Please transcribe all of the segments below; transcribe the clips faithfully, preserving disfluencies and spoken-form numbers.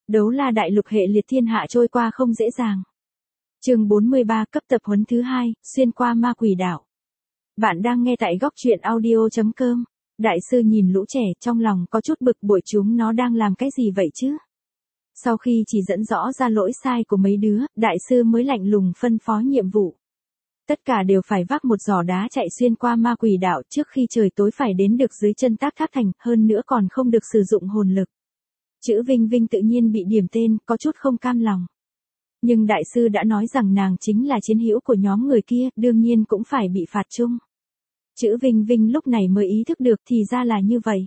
Đấu la đại lục hệ liệt thiên hạ trôi qua không dễ dàng. Chương bốn mươi ba cấp tập huấn thứ hai, xuyên qua ma quỷ đảo. Bạn đang nghe tại góc truyện audio chấm com. Đại sư nhìn lũ trẻ trong lòng có chút bực bội, chúng nó đang làm cái gì vậy chứ? Sau khi chỉ dẫn rõ ra lỗi sai của mấy đứa, đại sư mới lạnh lùng phân phó nhiệm vụ. Tất cả đều phải vác một giỏ đá chạy xuyên qua ma quỷ đảo, trước khi trời tối phải đến được dưới chân Tác Tháp Thành, hơn nữa còn không được sử dụng hồn lực. Chữ Vinh Vinh tự nhiên bị điểm tên, có chút không cam lòng. Nhưng đại sư đã nói rằng nàng chính là chiến hữu của nhóm người kia, đương nhiên cũng phải bị phạt chung. Chữ Vinh Vinh lúc này mới ý thức được thì ra là như vậy.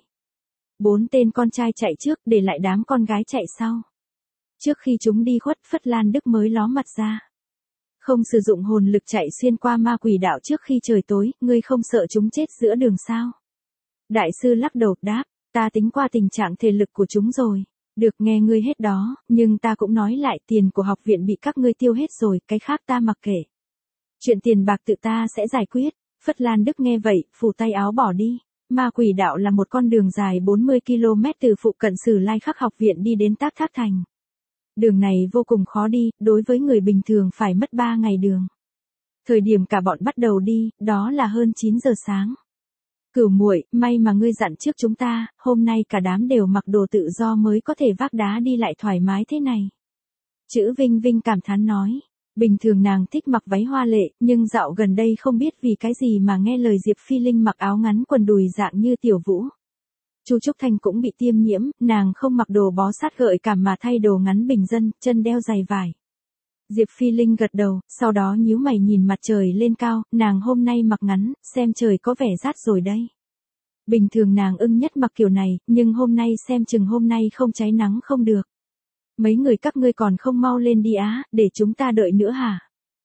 Bốn tên con trai chạy trước, để lại đám con gái chạy sau. Trước khi chúng đi khuất, Phất Lan Đức mới ló mặt ra. Không sử dụng hồn lực chạy xuyên qua ma quỷ đảo trước khi trời tối, ngươi không sợ chúng chết giữa đường sao? Đại sư lắc đầu đáp, ta tính qua tình trạng thể lực của chúng rồi. Được, nghe ngươi hết đó, nhưng ta cũng nói lại, tiền của học viện bị các ngươi tiêu hết rồi, cái khác ta mặc kệ. Chuyện tiền bạc tự ta sẽ giải quyết. Phất Lan Đức nghe vậy, phủ tay áo bỏ đi. Ma quỷ đạo là một con đường dài bốn mươi ki lô mét từ phụ cận Sử Lai Khắc học viện đi đến Tác Tháp Thành. Đường này vô cùng khó đi, đối với người bình thường phải mất ba ngày đường. Thời điểm cả bọn bắt đầu đi, đó là hơn chín giờ sáng. Cửu muội, may mà ngươi dặn trước chúng ta, hôm nay cả đám đều mặc đồ tự do mới có thể vác đá đi lại thoải mái thế này. Chữ Vinh Vinh cảm thán nói, bình thường nàng thích mặc váy hoa lệ, nhưng dạo gần đây không biết vì cái gì mà nghe lời Diệp Phi Linh mặc áo ngắn quần đùi dạng như Tiểu Vũ. Chu Trúc Thanh cũng bị tiêm nhiễm, nàng không mặc đồ bó sát gợi cảm mà thay đồ ngắn bình dân, chân đeo giày vải. Diệp Phi Linh gật đầu, sau đó nhíu mày nhìn mặt trời lên cao, nàng hôm nay mặc ngắn, xem trời có vẻ rát rồi đây. Bình thường nàng ưng nhất mặc kiểu này, nhưng hôm nay xem chừng hôm nay không cháy nắng không được. Mấy người các ngươi còn không mau lên đi á, để chúng ta đợi nữa hả?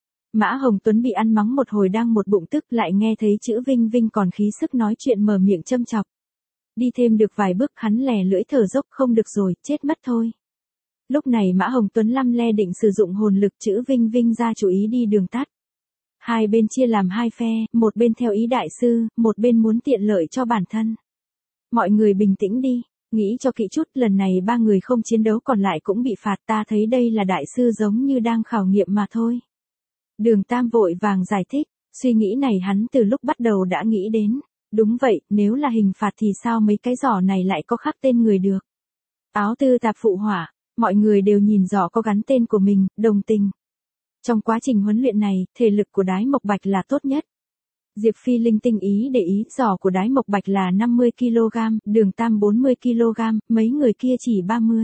Mã Hồng Tuấn bị ăn mắng một hồi đang một bụng tức, lại nghe thấy chữ Vinh Vinh còn khí sức nói chuyện mở miệng châm chọc. Đi thêm được vài bước hắn lè lưỡi thở dốc, không được rồi, chết mất thôi. Lúc này Mã Hồng Tuấn lăm le định sử dụng hồn lực, chữ Vinh Vinh ra chủ ý đi đường tắt. Hai bên chia làm hai phe, một bên theo ý đại sư, một bên muốn tiện lợi cho bản thân. Mọi người bình tĩnh đi, nghĩ cho kỹ chút, lần này ba người không chiến đấu còn lại cũng bị phạt, ta thấy đây là đại sư giống như đang khảo nghiệm mà thôi. Đường Tam vội vàng giải thích, suy nghĩ này hắn từ lúc bắt đầu đã nghĩ đến. Đúng vậy, nếu là hình phạt thì sao mấy cái giỏ này lại có khắc tên người được. Áo Tư Tạp phụ họa, mọi người đều nhìn giỏ có gắn tên của mình, đồng tình. Trong quá trình huấn luyện này, thể lực của Đái Mộc Bạch là tốt nhất. Diệp Phi Linh tinh ý để ý, giỏ của Đái Mộc Bạch là năm mươi ki lô gam, Đường Tam bốn mươi ki lô gam, mấy người kia chỉ ba mươi.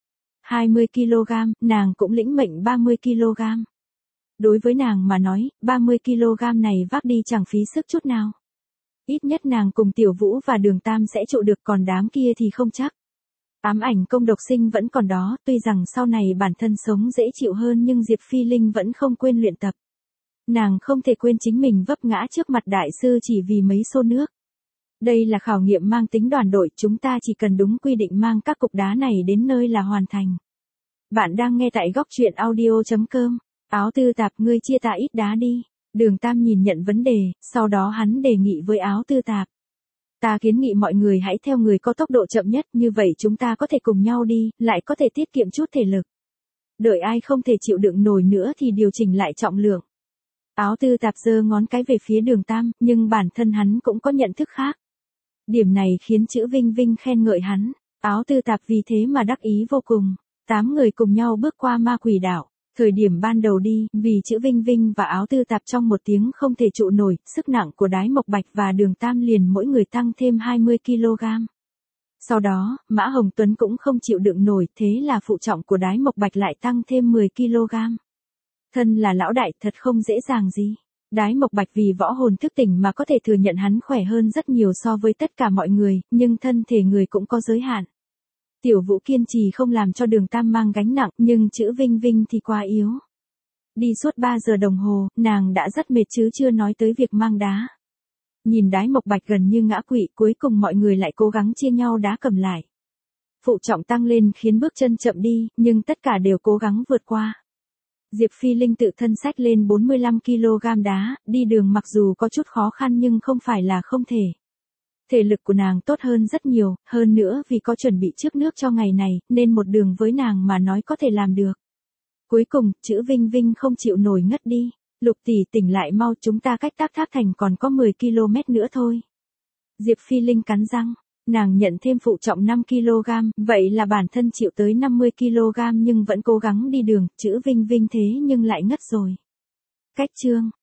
hai mươi ki lô gam, nàng cũng lĩnh mệnh ba mươi ki lô gam. Đối với nàng mà nói, ba mươi ki lô gam này vác đi chẳng phí sức chút nào. Ít nhất nàng cùng Tiểu Vũ và Đường Tam sẽ trụ được, còn đám kia thì không chắc. Ám ảnh công độc sinh vẫn còn đó, tuy rằng sau này bản thân sống dễ chịu hơn nhưng Diệp Phi Linh vẫn không quên luyện tập. Nàng không thể quên chính mình vấp ngã trước mặt đại sư chỉ vì mấy xô nước. Đây là khảo nghiệm mang tính đoàn đội, chúng ta chỉ cần đúng quy định mang các cục đá này đến nơi là hoàn thành. Bạn đang nghe tại góc truyện audio chấm com. Áo Tư Tạp, ngươi chia ta ít đá đi. Đường Tam nhìn nhận vấn đề, sau đó hắn đề nghị với Áo Tư Tạp. Ta kiến nghị mọi người hãy theo người có tốc độ chậm nhất, như vậy chúng ta có thể cùng nhau đi, lại có thể tiết kiệm chút thể lực. Đợi ai không thể chịu đựng nổi nữa thì điều chỉnh lại trọng lượng. Áo Tư Tạp giơ ngón cái về phía Đường Tam, nhưng bản thân hắn cũng có nhận thức khác. Điểm này khiến chữ Vinh Vinh khen ngợi hắn. Áo Tư Tạp vì thế mà đắc ý vô cùng. Tám người cùng nhau bước qua ma quỷ đảo. Thời điểm ban đầu đi, vì chữ Vinh Vinh và Áo Tư Tạp trong một tiếng không thể trụ nổi, sức nặng của Đái Mộc Bạch và Đường Tam liền mỗi người tăng thêm hai mươi ki lô gam. Sau đó, Mã Hồng Tuấn cũng không chịu đựng nổi, thế là phụ trọng của Đái Mộc Bạch lại tăng thêm mười ki lô gam. Thân là lão đại, thật không dễ dàng gì. Đái Mộc Bạch vì võ hồn thức tỉnh mà có thể thừa nhận hắn khỏe hơn rất nhiều so với tất cả mọi người, nhưng thân thể người cũng có giới hạn. Tiểu Vũ kiên trì không làm cho Đường Tam mang gánh nặng, nhưng chữ Vinh Vinh thì quá yếu. Đi suốt ba giờ đồng hồ, nàng đã rất mệt chứ chưa nói tới việc mang đá. Nhìn Đái Mộc Bạch gần như ngã quỵ, cuối cùng mọi người lại cố gắng chia nhau đá cầm lại. Phụ trọng tăng lên khiến bước chân chậm đi, nhưng tất cả đều cố gắng vượt qua. Diệp Phi Linh tự thân xách lên bốn mươi lăm ki lô gam đá, đi đường mặc dù có chút khó khăn nhưng không phải là không thể. Thể lực của nàng tốt hơn rất nhiều, hơn nữa vì có chuẩn bị trước nước cho ngày này, nên một đường với nàng mà nói có thể làm được. Cuối cùng, chữ Vinh Vinh không chịu nổi ngất đi. Lục tỷ tỉnh lại mau, chúng ta cách Tác Thác Thành còn có mười ki lô mét nữa thôi. Diệp Phi Linh cắn răng, nàng nhận thêm phụ trọng năm ki lô gam, vậy là bản thân chịu tới năm mươi ki lô gam nhưng vẫn cố gắng đi đường, chữ Vinh Vinh thế nhưng lại ngất rồi. Cách chương